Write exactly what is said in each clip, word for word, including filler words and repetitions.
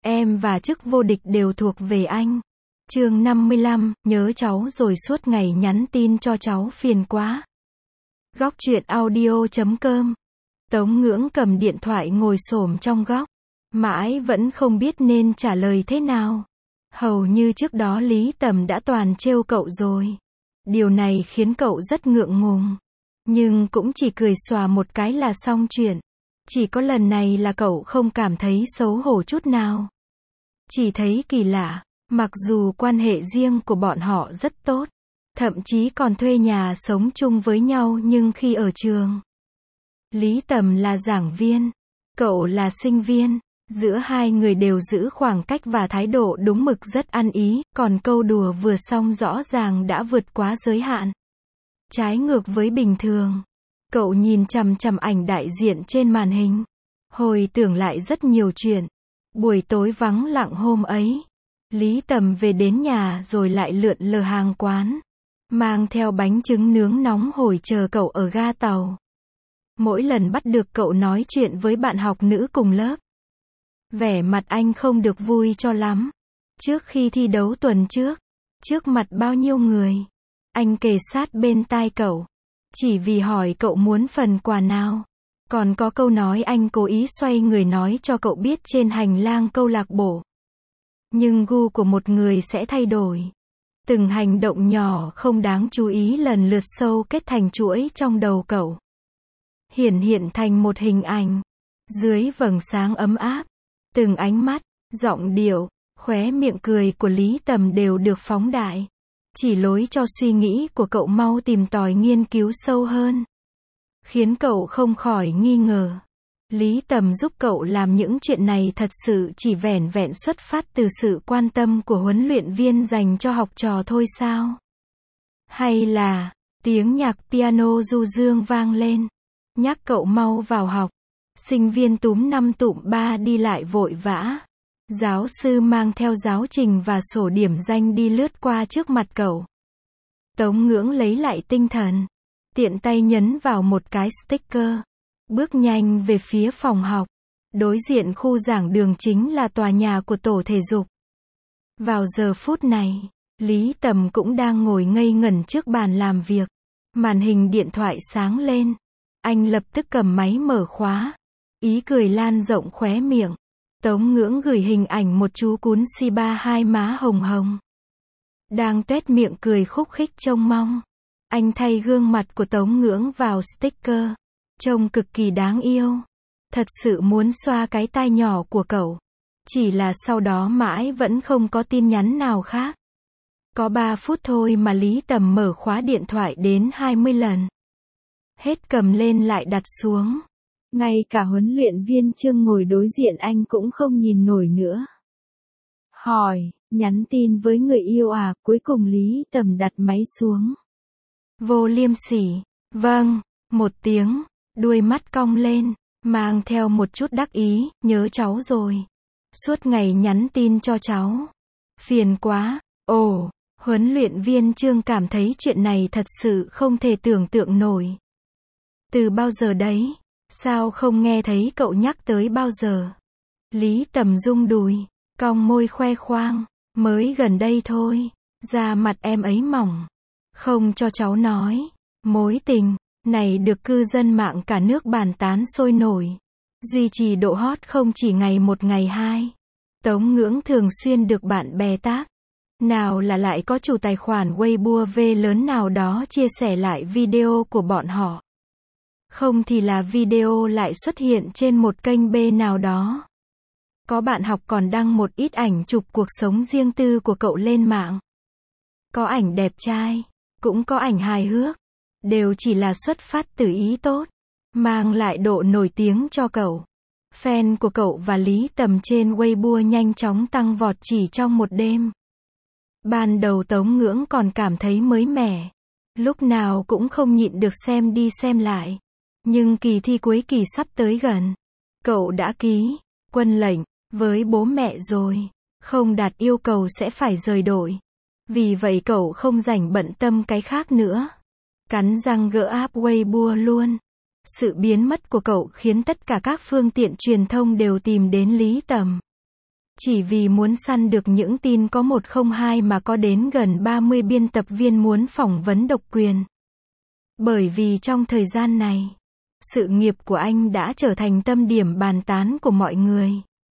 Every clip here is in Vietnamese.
Em và chức vô địch đều thuộc về anh. Chương năm mươi lăm, nhớ cháu rồi suốt ngày nhắn tin cho cháu phiền quá. Góc truyện audio chấm com. Tống Ngưỡng cầm điện thoại ngồi xổm trong góc. Mãi vẫn không biết nên trả lời thế nào. Hầu như trước đó Lý Tầm đã toàn trêu cậu rồi. Điều này khiến cậu rất ngượng ngùng. Nhưng cũng chỉ cười xòa một cái là xong chuyện. Chỉ có lần này là cậu không cảm thấy xấu hổ chút nào. Chỉ thấy kỳ lạ, mặc dù quan hệ riêng của bọn họ rất tốt, thậm chí còn thuê nhà sống chung với nhau, nhưng khi ở trường, Lý Tầm là giảng viên, cậu là sinh viên, giữa hai người đều giữ khoảng cách và thái độ đúng mực rất ăn ý, còn câu đùa vừa xong rõ ràng đã vượt quá giới hạn. Trái ngược với bình thường, cậu nhìn chằm chằm ảnh đại diện trên màn hình, hồi tưởng lại rất nhiều chuyện. Buổi tối vắng lặng hôm ấy, Lý Tầm về đến nhà rồi lại lượn lờ hàng quán, mang theo bánh trứng nướng nóng hổi chờ cậu ở ga tàu. Mỗi lần bắt được cậu nói chuyện với bạn học nữ cùng lớp, vẻ mặt anh không được vui cho lắm. Trước khi thi đấu tuần trước, trước mặt bao nhiêu người, anh kề sát bên tai cậu, chỉ vì hỏi cậu muốn phần quà nào. Còn có câu nói anh cố ý xoay người nói cho cậu biết trên hành lang câu lạc bộ. Nhưng gu của một người sẽ thay đổi. Từng hành động nhỏ không đáng chú ý lần lượt sâu kết thành chuỗi trong đầu cậu. Hiển hiện thành một hình ảnh. Dưới vầng sáng ấm áp, từng ánh mắt, giọng điệu, khóe miệng cười của Lý Tầm đều được phóng đại. Chỉ lối cho suy nghĩ của cậu mau tìm tòi nghiên cứu sâu hơn. Khiến cậu không khỏi nghi ngờ. Lý Tầm giúp cậu làm những chuyện này thật sự chỉ vẻn vẹn xuất phát từ sự quan tâm của huấn luyện viên dành cho học trò thôi sao? Hay là, tiếng nhạc piano du dương vang lên, nhắc cậu mau vào học. Sinh viên túm năm tụm ba đi lại vội vã. Giáo sư mang theo giáo trình và sổ điểm danh đi lướt qua trước mặt cậu. Tống Ngưỡng lấy lại tinh thần, tiện tay nhấn vào một cái sticker, bước nhanh về phía phòng học. Đối diện khu giảng đường chính là tòa nhà của tổ thể dục. Vào giờ phút này, Lý Tầm cũng đang ngồi ngây ngẩn trước bàn làm việc. Màn hình điện thoại sáng lên. Anh lập tức cầm máy mở khóa. Ý cười lan rộng khóe miệng. Tống Ngưỡng gửi hình ảnh một chú cún Shiba hai má hồng hồng, đang tuét miệng cười khúc khích trông mong. Anh thay gương mặt của Tống Ngưỡng vào sticker, trông cực kỳ đáng yêu. Thật sự muốn xoa cái tai nhỏ của cậu. Chỉ là sau đó mãi vẫn không có tin nhắn nào khác. Có ba phút thôi mà Lý Tầm mở khóa điện thoại đến hai mươi lần. Hết cầm lên lại đặt xuống. Ngay cả huấn luyện viên Trương ngồi đối diện anh cũng không nhìn nổi nữa. Hỏi, nhắn tin với người yêu à? Cuối cùng Lý Tầm đặt máy xuống. Vô liêm sỉ. Vâng, một tiếng, đuôi mắt cong lên, mang theo một chút đắc ý, nhớ cháu rồi. Suốt ngày nhắn tin cho cháu. Phiền quá. Ồ, huấn luyện viên Trương cảm thấy chuyện này thật sự không thể tưởng tượng nổi. Từ bao giờ đấy? Sao không nghe thấy cậu nhắc tới bao giờ? Lý Tầm rung đùi, cong môi khoe khoang, mới gần đây thôi, da mặt em ấy mỏng. Không cho cháu nói, mối tình này được cư dân mạng cả nước bàn tán sôi nổi. Duy trì độ hot không chỉ ngày một ngày hai. Tống Ngưỡng thường xuyên được bạn bè tác. Nào là lại có chủ tài khoản Weibo V lớn nào đó chia sẻ lại video của bọn họ. Không thì là video lại xuất hiện trên một kênh B nào đó. Có bạn học còn đăng một ít ảnh chụp cuộc sống riêng tư của cậu lên mạng. Có ảnh đẹp trai, cũng có ảnh hài hước. Đều chỉ là xuất phát từ ý tốt, mang lại độ nổi tiếng cho cậu. Fan của cậu và Lý Tầm trên Weibo nhanh chóng tăng vọt chỉ trong một đêm. Ban đầu Tống Ngưỡng còn cảm thấy mới mẻ. Lúc nào cũng không nhịn được xem đi xem lại. Nhưng kỳ thi cuối kỳ sắp tới gần. Cậu đã ký quân lệnh với bố mẹ rồi. Không đạt yêu cầu sẽ phải rời đội. Vì vậy cậu không rảnh bận tâm cái khác nữa. Cắn răng gỡ app Weibo luôn. Sự biến mất của cậu khiến tất cả các phương tiện truyền thông đều tìm đến Lý Tầm. Chỉ vì muốn săn được những tin có một không hai mà có đến gần ba mươi biên tập viên muốn phỏng vấn độc quyền. Bởi vì trong thời gian này, sự nghiệp của anh đã trở thành tâm điểm bàn tán của mọi người.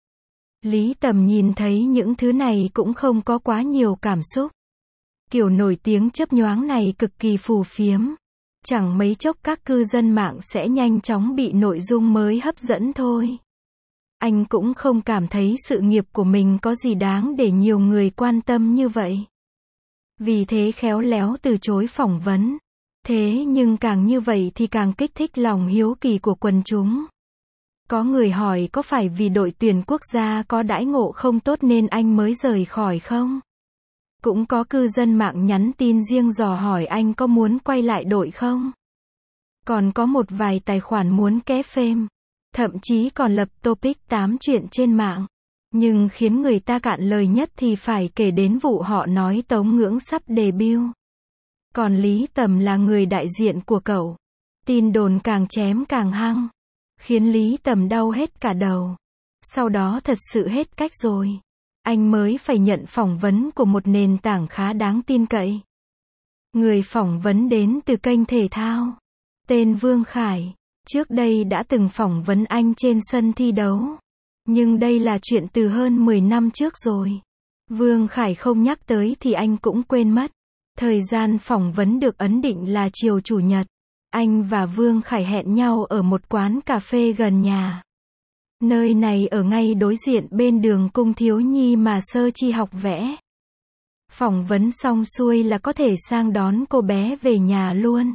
Lý Tầm nhìn thấy những thứ này cũng không có quá nhiều cảm xúc. Kiểu nổi tiếng chớp nhoáng này cực kỳ phù phiếm. Chẳng mấy chốc các cư dân mạng sẽ nhanh chóng bị nội dung mới hấp dẫn thôi. Anh cũng không cảm thấy sự nghiệp của mình có gì đáng để nhiều người quan tâm như vậy. Vì thế khéo léo từ chối phỏng vấn. Thế nhưng càng như vậy thì càng kích thích lòng hiếu kỳ của quần chúng. Có người hỏi có phải vì đội tuyển quốc gia có đãi ngộ không tốt nên anh mới rời khỏi không? Cũng có cư dân mạng nhắn tin riêng dò hỏi anh có muốn quay lại đội không? Còn có một vài tài khoản muốn ké phêm. Thậm chí còn lập topic tám chuyện trên mạng. Nhưng khiến người ta cạn lời nhất thì phải kể đến vụ họ nói Tống Ngưỡng sắp debut. Còn Lý Tầm là người đại diện của cậu. Tin đồn càng chém càng hăng. Khiến Lý Tầm đau hết cả đầu. Sau đó thật sự hết cách rồi. Anh mới phải nhận phỏng vấn của một nền tảng khá đáng tin cậy. Người phỏng vấn đến từ kênh thể thao. Tên Vương Khải. Trước đây đã từng phỏng vấn anh trên sân thi đấu. Nhưng đây là chuyện từ hơn mười năm trước rồi. Vương Khải không nhắc tới thì anh cũng quên mất. Thời gian phỏng vấn được ấn định là chiều chủ nhật. Anh và Vương Khải hẹn nhau ở một quán cà phê gần nhà. Nơi này ở ngay đối diện bên đường Cung Thiếu Nhi mà Sơ Chi học vẽ. Phỏng vấn xong xuôi là có thể sang đón cô bé về nhà luôn.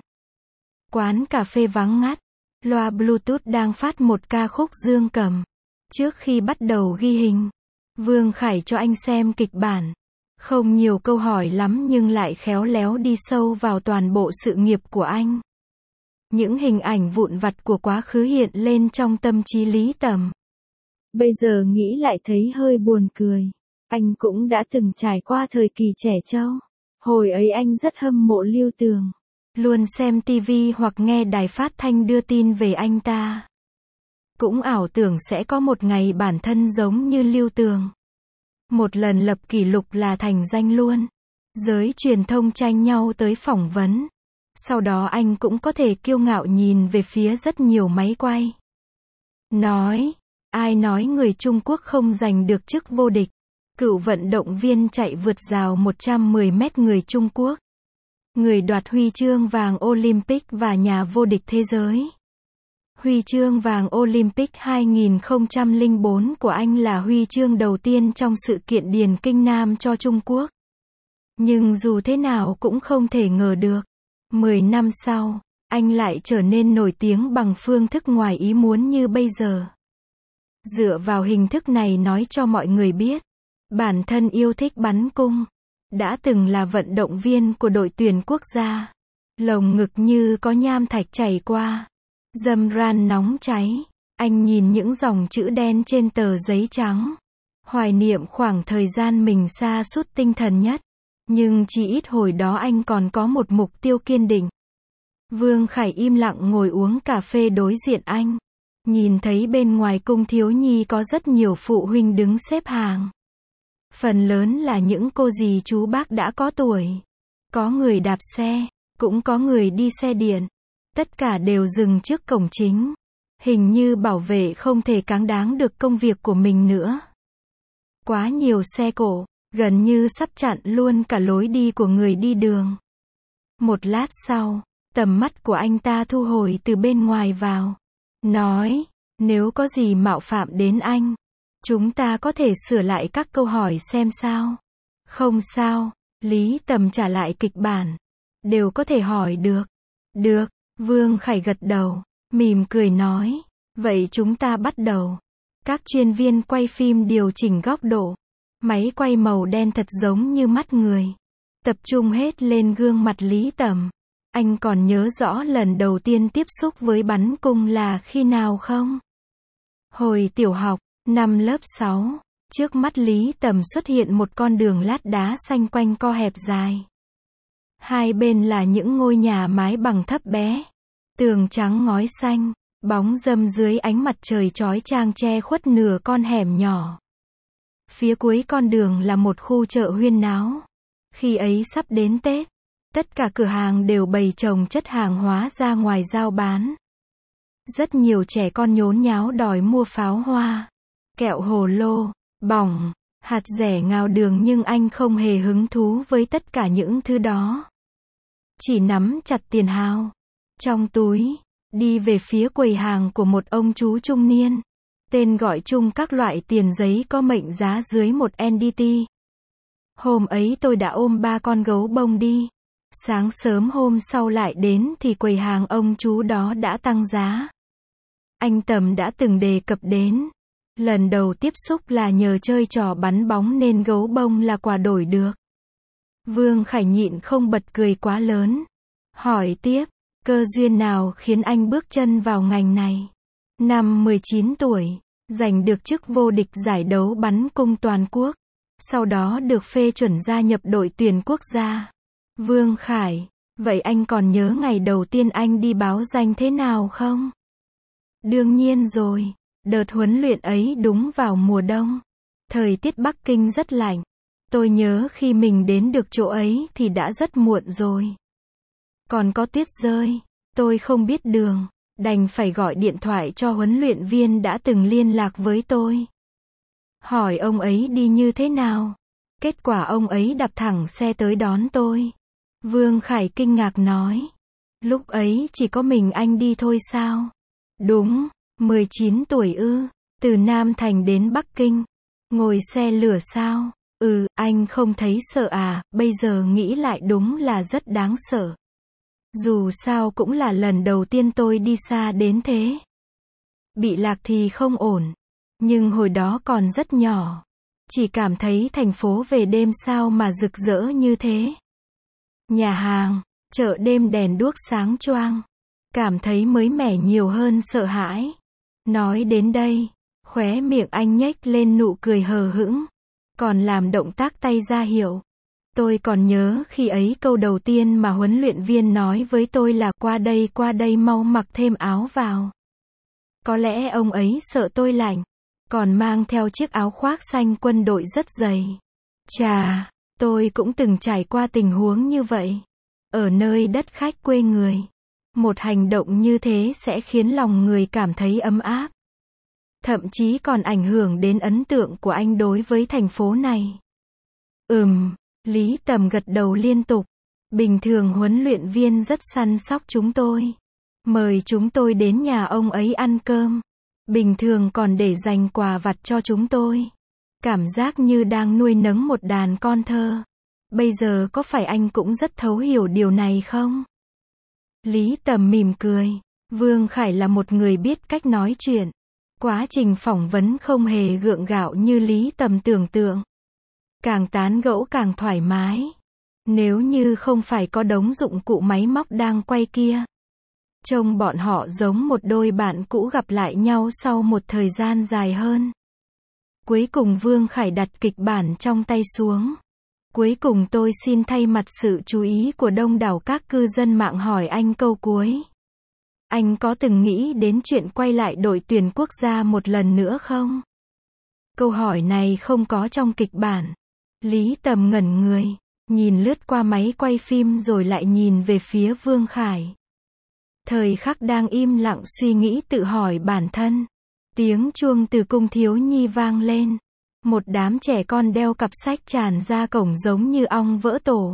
Quán cà phê vắng ngắt. Loa Bluetooth đang phát một ca khúc Dương Cầm. Trước khi bắt đầu ghi hình, Vương Khải cho anh xem kịch bản. Không nhiều câu hỏi lắm nhưng lại khéo léo đi sâu vào toàn bộ sự nghiệp của anh. Những hình ảnh vụn vặt của quá khứ hiện lên trong tâm trí Lý Tầm. Bây giờ nghĩ lại thấy hơi buồn cười. Anh cũng đã từng trải qua thời kỳ trẻ trâu. Hồi ấy anh rất hâm mộ Lưu Tường. Luôn xem ti vi hoặc nghe đài phát thanh đưa tin về anh ta. Cũng ảo tưởng sẽ có một ngày bản thân giống như Lưu Tường. Một lần lập kỷ lục là thành danh luôn. Giới truyền thông tranh nhau tới phỏng vấn. Sau đó anh cũng có thể kiêu ngạo nhìn về phía rất nhiều máy quay. Nói, ai nói người Trung Quốc không giành được chức vô địch. Cựu vận động viên chạy vượt rào một trăm mười mét người Trung Quốc. Người đoạt huy chương vàng Olympic và nhà vô địch thế giới. Huy chương vàng Olympic hai không không bốn của anh là huy chương đầu tiên trong sự kiện điền kinh nam cho Trung Quốc. Nhưng dù thế nào cũng không thể ngờ được. Mười năm sau, anh lại trở nên nổi tiếng bằng phương thức ngoài ý muốn như bây giờ. Dựa vào hình thức này nói cho mọi người biết, bản thân yêu thích bắn cung. Đã từng là vận động viên của đội tuyển quốc gia. Lồng ngực như có nham thạch chảy qua. Dâm ran nóng cháy. Anh nhìn những dòng chữ đen trên tờ giấy trắng. Hoài niệm khoảng thời gian mình sa sút tinh thần nhất. Nhưng chỉ ít hồi đó anh còn có một mục tiêu kiên định. Vương Khải im lặng ngồi uống cà phê đối diện anh. Nhìn thấy bên ngoài Cung Thiếu Nhi có rất nhiều phụ huynh đứng xếp hàng. Phần lớn là những cô dì chú bác đã có tuổi. Có người đạp xe, cũng có người đi xe điện. Tất cả đều dừng trước cổng chính. Hình như bảo vệ không thể cáng đáng được công việc của mình nữa. Quá nhiều xe cộ, gần như sắp chặn luôn cả lối đi của người đi đường. Một lát sau, tầm mắt của anh ta thu hồi từ bên ngoài vào. Nói, nếu có gì mạo phạm đến anh, chúng ta có thể sửa lại các câu hỏi xem sao. Không sao, Lý Tầm trả lại kịch bản. Đều có thể hỏi được. Được, Vương Khải gật đầu, mỉm cười nói. Vậy chúng ta bắt đầu. Các chuyên viên quay phim điều chỉnh góc độ. Máy quay màu đen thật giống như mắt người. Tập trung hết lên gương mặt Lý Tầm. Anh còn nhớ rõ lần đầu tiên tiếp xúc với bắn cung là khi nào không? Hồi tiểu học, năm lớp sáu, trước mắt Lý Tầm xuất hiện một con đường lát đá xanh quanh co hẹp dài. Hai bên là những ngôi nhà mái bằng thấp bé. Tường trắng ngói xanh, bóng râm dưới ánh mặt trời chói chang che khuất nửa con hẻm nhỏ. Phía cuối con đường là một khu chợ huyên náo. Khi ấy sắp đến Tết, tất cả cửa hàng đều bày chồng chất hàng hóa ra ngoài giao bán. Rất nhiều trẻ con nhốn nháo đòi mua pháo hoa, kẹo hồ lô, bỏng, hạt dẻ ngào đường, nhưng anh không hề hứng thú với tất cả những thứ đó. Chỉ nắm chặt tiền hao trong túi, đi về phía quầy hàng của một ông chú trung niên. Tên gọi chung các loại tiền giấy có mệnh giá dưới một en đê tê. Hôm ấy tôi đã ôm ba con gấu bông đi. Sáng sớm hôm sau lại đến thì quầy hàng ông chú đó đã tăng giá. Anh Tầm đã từng đề cập đến. Lần đầu tiếp xúc là nhờ chơi trò bắn bóng nên gấu bông là quà đổi được. Vương Khải nhịn không bật cười quá lớn. Hỏi tiếp, cơ duyên nào khiến anh bước chân vào ngành này? Năm mười chín tuổi, giành được chức vô địch giải đấu bắn cung toàn quốc. Sau đó được phê chuẩn gia nhập đội tuyển quốc gia. Vương Khải, vậy anh còn nhớ ngày đầu tiên anh đi báo danh thế nào không? Đương nhiên rồi, đợt huấn luyện ấy đúng vào mùa đông. Thời tiết Bắc Kinh rất lạnh. Tôi nhớ khi mình đến được chỗ ấy thì đã rất muộn rồi. Còn có tuyết rơi, tôi không biết đường, đành phải gọi điện thoại cho huấn luyện viên đã từng liên lạc với tôi. Hỏi ông ấy đi như thế nào. Kết quả ông ấy đạp thẳng xe tới đón tôi. Vương Khải kinh ngạc nói. Lúc ấy chỉ có mình anh đi thôi sao? Đúng, mười chín tuổi ư, từ Nam Thành đến Bắc Kinh. Ngồi xe lửa sao? Ừ, anh không thấy sợ à, bây giờ nghĩ lại đúng là rất đáng sợ. Dù sao cũng là lần đầu tiên tôi đi xa đến thế. Bị lạc thì không ổn. Nhưng hồi đó còn rất nhỏ. Chỉ cảm thấy thành phố về đêm sao mà rực rỡ như thế. Nhà hàng, chợ đêm đèn đuốc sáng choang. Cảm thấy mới mẻ nhiều hơn sợ hãi. Nói đến đây, khóe miệng anh nhếch lên nụ cười hờ hững. Còn làm động tác tay ra hiệu. Tôi còn nhớ khi ấy câu đầu tiên mà huấn luyện viên nói với tôi là qua đây qua đây mau mặc thêm áo vào. Có lẽ ông ấy sợ tôi lạnh. Còn mang theo chiếc áo khoác xanh quân đội rất dày. Chà, tôi cũng từng trải qua tình huống như vậy. Ở nơi đất khách quê người. Một hành động như thế sẽ khiến lòng người cảm thấy ấm áp. Thậm chí còn ảnh hưởng đến ấn tượng của anh đối với thành phố này. Ừm, Lý Tầm gật đầu liên tục. Bình thường huấn luyện viên rất săn sóc chúng tôi. Mời chúng tôi đến nhà ông ấy ăn cơm. Bình thường còn để dành quà vặt cho chúng tôi. Cảm giác như đang nuôi nấng một đàn con thơ. Bây giờ có phải anh cũng rất thấu hiểu điều này không? Lý Tầm mỉm cười. Vương Khải là một người biết cách nói chuyện. Quá trình phỏng vấn không hề gượng gạo như Lý Tầm tưởng tượng. Càng tán gẫu càng thoải mái. Nếu như không phải có đống dụng cụ máy móc đang quay kia. Trông bọn họ giống một đôi bạn cũ gặp lại nhau sau một thời gian dài hơn. Cuối cùng Vương Khải đặt kịch bản trong tay xuống. Cuối cùng tôi xin thay mặt sự chú ý của đông đảo các cư dân mạng hỏi anh câu cuối. Anh có từng nghĩ đến chuyện quay lại đội tuyển quốc gia một lần nữa không? Câu hỏi này không có trong kịch bản. Lý Tầm ngẩn người, nhìn lướt qua máy quay phim rồi lại nhìn về phía Vương Khải. Thời khắc đang im lặng suy nghĩ tự hỏi bản thân. Tiếng chuông từ cung thiếu nhi vang lên. Một đám trẻ con đeo cặp sách tràn ra cổng giống như ong vỡ tổ.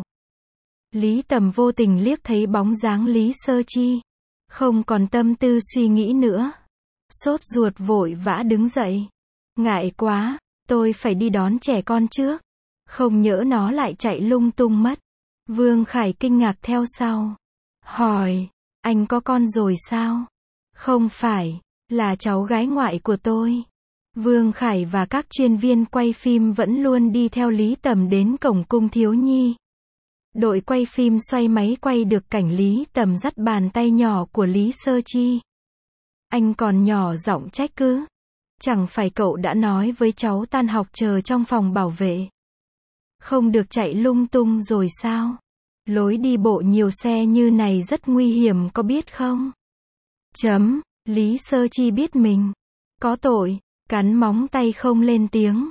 Lý Tầm vô tình liếc thấy bóng dáng Lý Sơ Chi. Không còn tâm tư suy nghĩ nữa. Sốt ruột vội vã đứng dậy. Ngại quá, tôi phải đi đón trẻ con trước. Không nhỡ nó lại chạy lung tung mất. Vương Khải kinh ngạc theo sau. Hỏi, anh có con rồi sao? Không phải, là cháu gái ngoại của tôi. Vương Khải và các chuyên viên quay phim vẫn luôn đi theo Lý Tầm đến cổng cung thiếu nhi. Đội quay phim xoay máy quay được cảnh Lý Tầm dắt bàn tay nhỏ của Lý Sơ Chi. Anh còn nhỏ giọng trách cứ. Chẳng phải cậu đã nói với cháu tan học chờ trong phòng bảo vệ. Không được chạy lung tung rồi sao? Lối đi bộ nhiều xe như này rất nguy hiểm có biết không? Chấm, Lý Sơ Chi biết mình có tội, cắn móng tay không lên tiếng.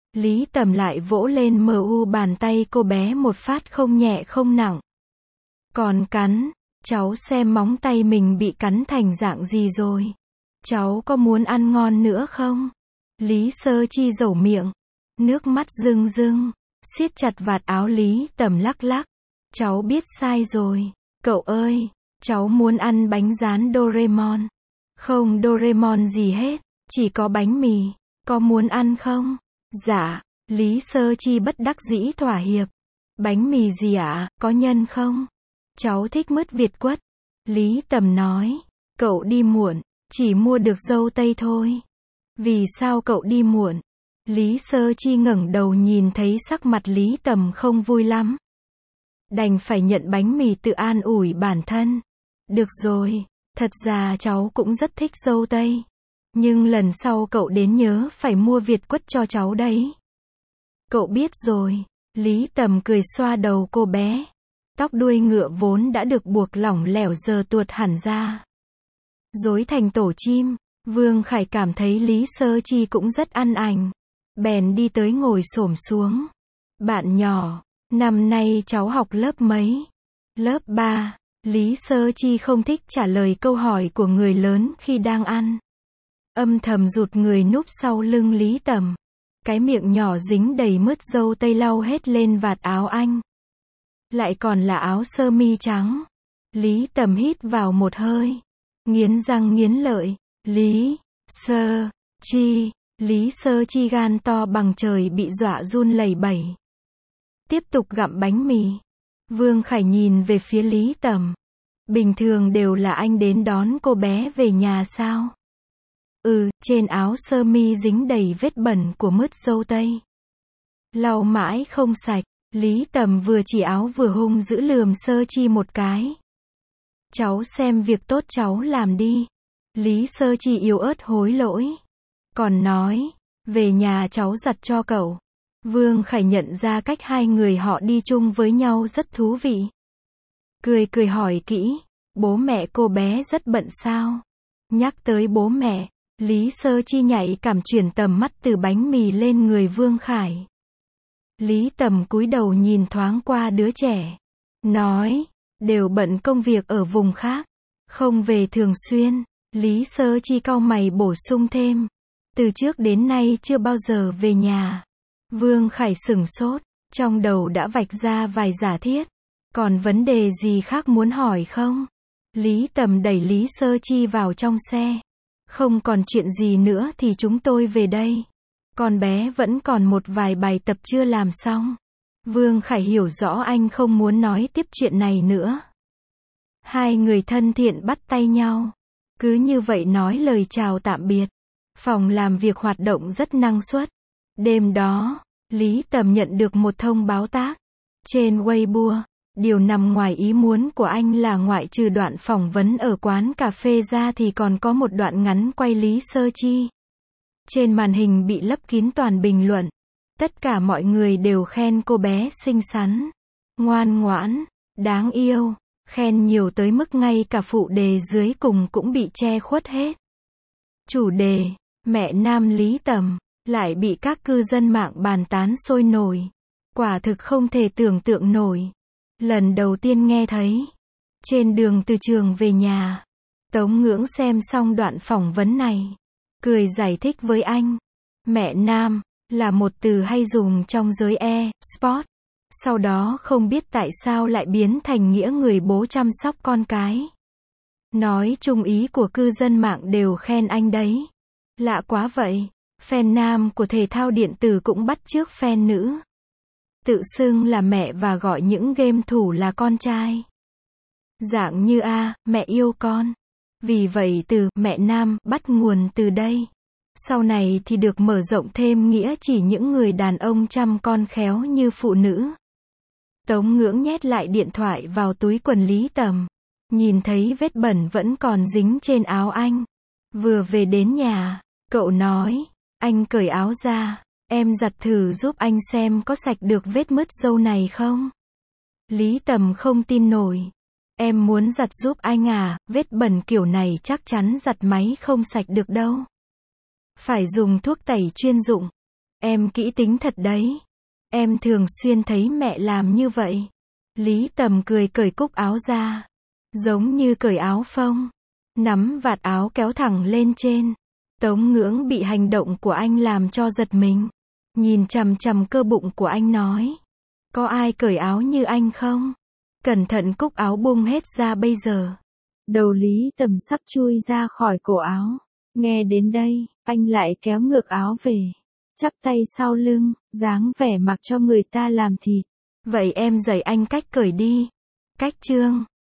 Lý Tầm lại vỗ lên mu bàn tay cô bé một phát không nhẹ không nặng. Còn cắn, cháu xem móng tay mình bị cắn thành dạng gì rồi. Cháu có muốn ăn ngon nữa không? Lý Sơ Chi dẩu miệng, nước mắt rưng rưng, siết chặt vạt áo Lý Tầm lắc lắc. Cháu biết sai rồi, cậu ơi, cháu muốn ăn bánh rán Doraemon. Không Doraemon gì hết, chỉ có bánh mì, có muốn ăn không? Dạ, Lý Sơ Chi bất đắc dĩ thỏa hiệp. Bánh mì gì ạ, à? Có nhân không? Cháu thích mứt Việt quất. Lý Tầm nói, cậu đi muộn, chỉ mua được dâu tây thôi. Vì sao cậu đi muộn? Lý Sơ Chi ngẩng đầu nhìn thấy sắc mặt Lý Tầm không vui lắm. Đành phải nhận bánh mì tự an ủi bản thân. Được rồi, thật ra cháu cũng rất thích dâu tây. Nhưng lần sau cậu đến nhớ phải mua Việt quất cho cháu đấy. Cậu biết rồi. Lý Tầm cười xoa đầu cô bé. Tóc đuôi ngựa vốn đã được buộc lỏng lẻo giờ tuột hẳn ra. Rối thành tổ chim. Vương Khải cảm thấy Lý Sơ Chi cũng rất ăn ảnh. Bèn đi tới ngồi xổm xuống. Bạn nhỏ, năm nay cháu học lớp mấy? Lớp ba. Lý Sơ Chi không thích trả lời câu hỏi của người lớn khi đang ăn. Âm thầm rụt người núp sau lưng Lý Tầm. Cái miệng nhỏ dính đầy mứt dâu tây lau hết lên vạt áo anh. Lại còn là áo sơ mi trắng. Lý Tầm hít vào một hơi. Nghiến răng nghiến lợi. Lý Sơ Chi. Lý Sơ Chi gan to bằng trời bị dọa run lẩy bẩy. Tiếp tục gặm bánh mì. Vương Khải nhìn về phía Lý Tầm. Bình thường đều là anh đến đón cô bé về nhà sao? Ừ, trên áo sơ mi dính đầy vết bẩn của mứt dâu tây. Lau mãi không sạch. Lý Tầm vừa chỉ áo vừa hung dữ lườm Sơ Chi một cái. Cháu xem việc tốt cháu làm đi. Lý Sơ Chi yếu ớt hối lỗi. Còn nói, về nhà cháu giặt cho cậu. Vương Khải nhận ra cách hai người họ đi chung với nhau rất thú vị. Cười cười hỏi kỹ, bố mẹ cô bé rất bận sao? Nhắc tới bố mẹ, Lý Sơ Chi nhạy cảm chuyển tầm mắt từ bánh mì lên người Vương Khải. Lý Tầm cúi đầu nhìn thoáng qua đứa trẻ. Nói, đều bận công việc ở vùng khác. Không về thường xuyên. Lý Sơ Chi cau mày bổ sung thêm. Từ trước đến nay chưa bao giờ về nhà. Vương Khải sửng sốt. Trong đầu đã vạch ra vài giả thiết. Còn vấn đề gì khác muốn hỏi không? Lý Tầm đẩy Lý Sơ Chi vào trong xe. Không còn chuyện gì nữa thì chúng tôi về đây. Con bé vẫn còn một vài bài tập chưa làm xong. Vương Khải hiểu rõ anh không muốn nói tiếp chuyện này nữa. Hai người thân thiện bắt tay nhau. Cứ như vậy nói lời chào tạm biệt. Phòng làm việc hoạt động rất năng suất. Đêm đó, Lý Tầm nhận được một thông báo tác. Trên Weibo, điều nằm ngoài ý muốn của anh là ngoại trừ đoạn phỏng vấn ở quán cà phê ra thì còn có một đoạn ngắn quay Lý Sơ Chi. Trên màn hình bị lấp kín toàn bình luận. Tất cả mọi người đều khen cô bé xinh xắn, ngoan ngoãn, đáng yêu, khen nhiều tới mức ngay cả phụ đề dưới cùng cũng bị che khuất hết. Chủ đề, mẹ nam Lý Tầm, lại bị các cư dân mạng bàn tán sôi nổi. Quả thực không thể tưởng tượng nổi. Lần đầu tiên nghe thấy. Trên đường từ trường về nhà, Tống Ngưỡng xem xong đoạn phỏng vấn này. Cười giải thích với anh. Mẹ nam, là một từ hay dùng trong giới e-sport. Sau đó không biết tại sao lại biến thành nghĩa người bố chăm sóc con cái. Nói chung ý của cư dân mạng đều khen anh đấy. Lạ quá vậy. Fan nam của thể thao điện tử cũng bắt chước fan nữ. Tự xưng là mẹ và gọi những game thủ là con trai. Dạng như a, mẹ yêu con. Vì vậy từ mẹ nam bắt nguồn từ đây. Sau này thì được mở rộng thêm nghĩa chỉ những người đàn ông chăm con khéo như phụ nữ. Tống Ngưỡng nhét lại điện thoại vào túi quần Lý Tầm. Nhìn thấy vết bẩn vẫn còn dính trên áo anh. Vừa về đến nhà, cậu nói, anh cởi áo ra, em giặt thử giúp anh xem có sạch được vết mứt dâu này không? Lý Tầm không tin nổi. Em muốn giặt giúp anh à, vết bẩn kiểu này chắc chắn giặt máy không sạch được đâu. Phải dùng thuốc tẩy chuyên dụng. Em kỹ tính thật đấy. Em thường xuyên thấy mẹ làm như vậy. Lý Tầm cười cởi cúc áo ra. Giống như cởi áo phông. Nắm vạt áo kéo thẳng lên trên. Tống Ngưỡng bị hành động của anh làm cho giật mình. Nhìn chằm chằm cơ bụng của anh nói. Có ai cởi áo như anh không? Cẩn thận cúc áo bung hết ra bây giờ. Đầu Lý Tầm sắp chui ra khỏi cổ áo. Nghe đến đây, anh lại kéo ngược áo về. Chắp tay sau lưng, dáng vẻ mặc cho người ta làm thịt. Vậy em dạy anh cách cởi đi. Cách chương